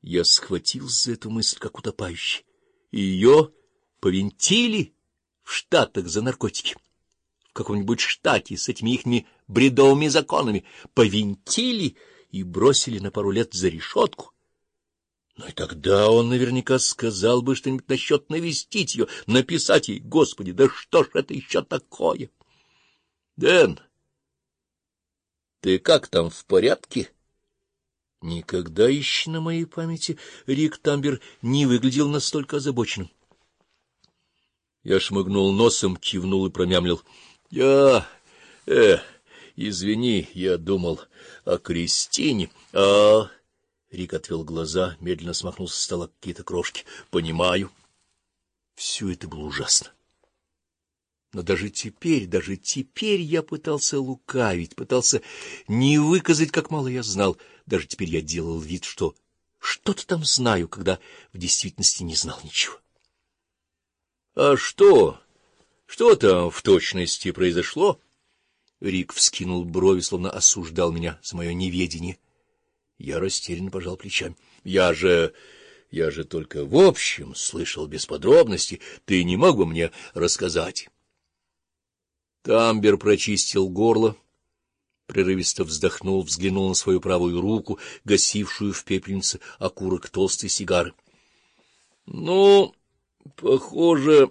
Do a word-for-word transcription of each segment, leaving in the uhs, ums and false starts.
Я схватился за эту мысль, как утопающий. Ее повинтили в Штатах за наркотики. В каком-нибудь штате с этими ихними бредовыми законами повинтили и бросили на пару лет за решетку. Но и тогда он наверняка сказал бы что-нибудь насчет навестить ее, написать ей: Господи, да что ж это еще такое? — Дэн, ты как там, в порядке? Никогда еще на моей памяти Рик Тамбер не выглядел настолько озабоченным. Я шмыгнул носом, кивнул и промямлил: — Я... э, извини, я думал о Кристине. — А... Рик отвел глаза, медленно смахнул со стола какие-то крошки. — Понимаю. Все это было ужасно. Но даже теперь, даже теперь я пытался лукавить, пытался не выказать, как мало я знал. Даже теперь я делал вид, что что-то там знаю, когда в действительности не знал ничего. — А что? Что там в точности произошло? Рик вскинул брови, словно осуждал меня за мое неведение. Я растерянно пожал плечами. — Я же... я же только в общем слышал, без подробностей. Ты не мог бы мне рассказать? Тамбер прочистил горло, прерывисто вздохнул, взглянул на свою правую руку, гасившую в пепельнице окурок толстой сигары. — Ну, похоже,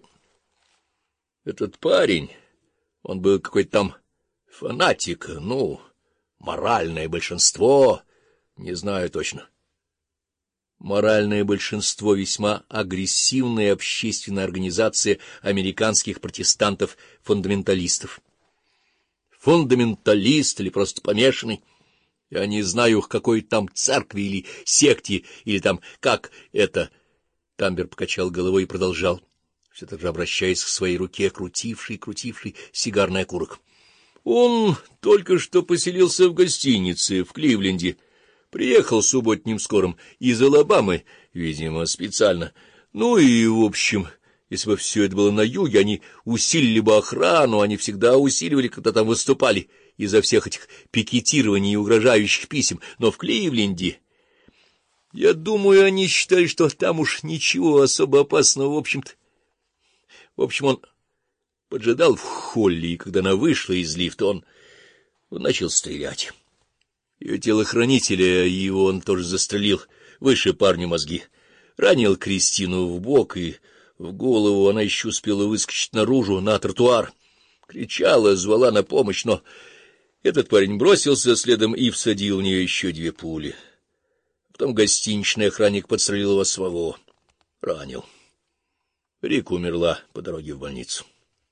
этот парень, он был какой-то там фанатик, ну, моральное большинство, не знаю точно. Моральное большинство — весьма агрессивная общественная организация американских протестантов-фундаменталистов. Фундаменталист или просто помешанный? Я не знаю, к какой там церкви или секте, или там как это... Тамбер покачал головой и продолжал, все так же обращаясь к своей руке, крутившей, крутившей сигарный окурок. Он только что поселился в гостинице в Кливленде. Приехал субботним скором из Алабамы, видимо, специально. Ну и, в общем, если бы все это было на юге, они усилили бы охрану, они всегда усиливали, когда там выступали, из-за всех этих пикетирований и угрожающих писем. Но в Кливленде... Я думаю, они считали, что там уж ничего особо опасного, в общем-то. В общем, он поджидал в холле, и когда она вышла из лифта, он, он начал стрелять. Ее телохранителя его он тоже застрелил, выше парню мозги. Ранил Кристину в бок и в голову, она еще успела выскочить наружу, на тротуар. Кричала, звала на помощь, но этот парень бросился следом и всадил в нее еще две пули. Потом гостиничный охранник подстрелил его самого. Ранил. Рик умерла по дороге в больницу.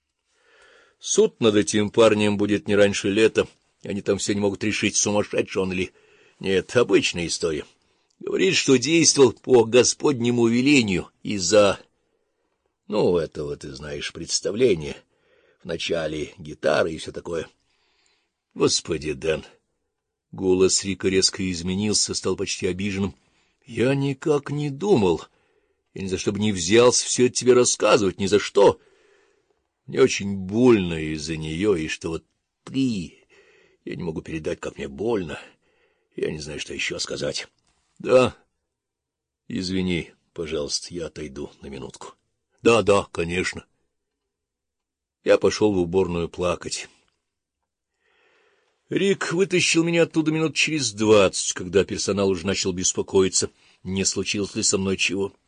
Суд над этим парнем будет не раньше лета. Они там все не могут решить, сумасшедший он или нет. Обычная история. Говорит, что действовал по Господнему велению из-за, ну, этого, ты знаешь, представления. Вначале гитары и все такое. Господи, Дэн! Голос Рика резко изменился, стал почти обиженным. Я никак не думал. Я ни за что бы не взялся все это тебе рассказывать, ни за что. Мне очень больно из-за нее, и что вот ты... Я не могу передать, как мне больно. Я не знаю, что еще сказать. Да, извини, пожалуйста, я отойду на минутку. Да, да, конечно. Я пошел в уборную плакать. Рик вытащил меня оттуда минут через двадцать, когда персонал уже начал беспокоиться, не случилось ли со мной чего.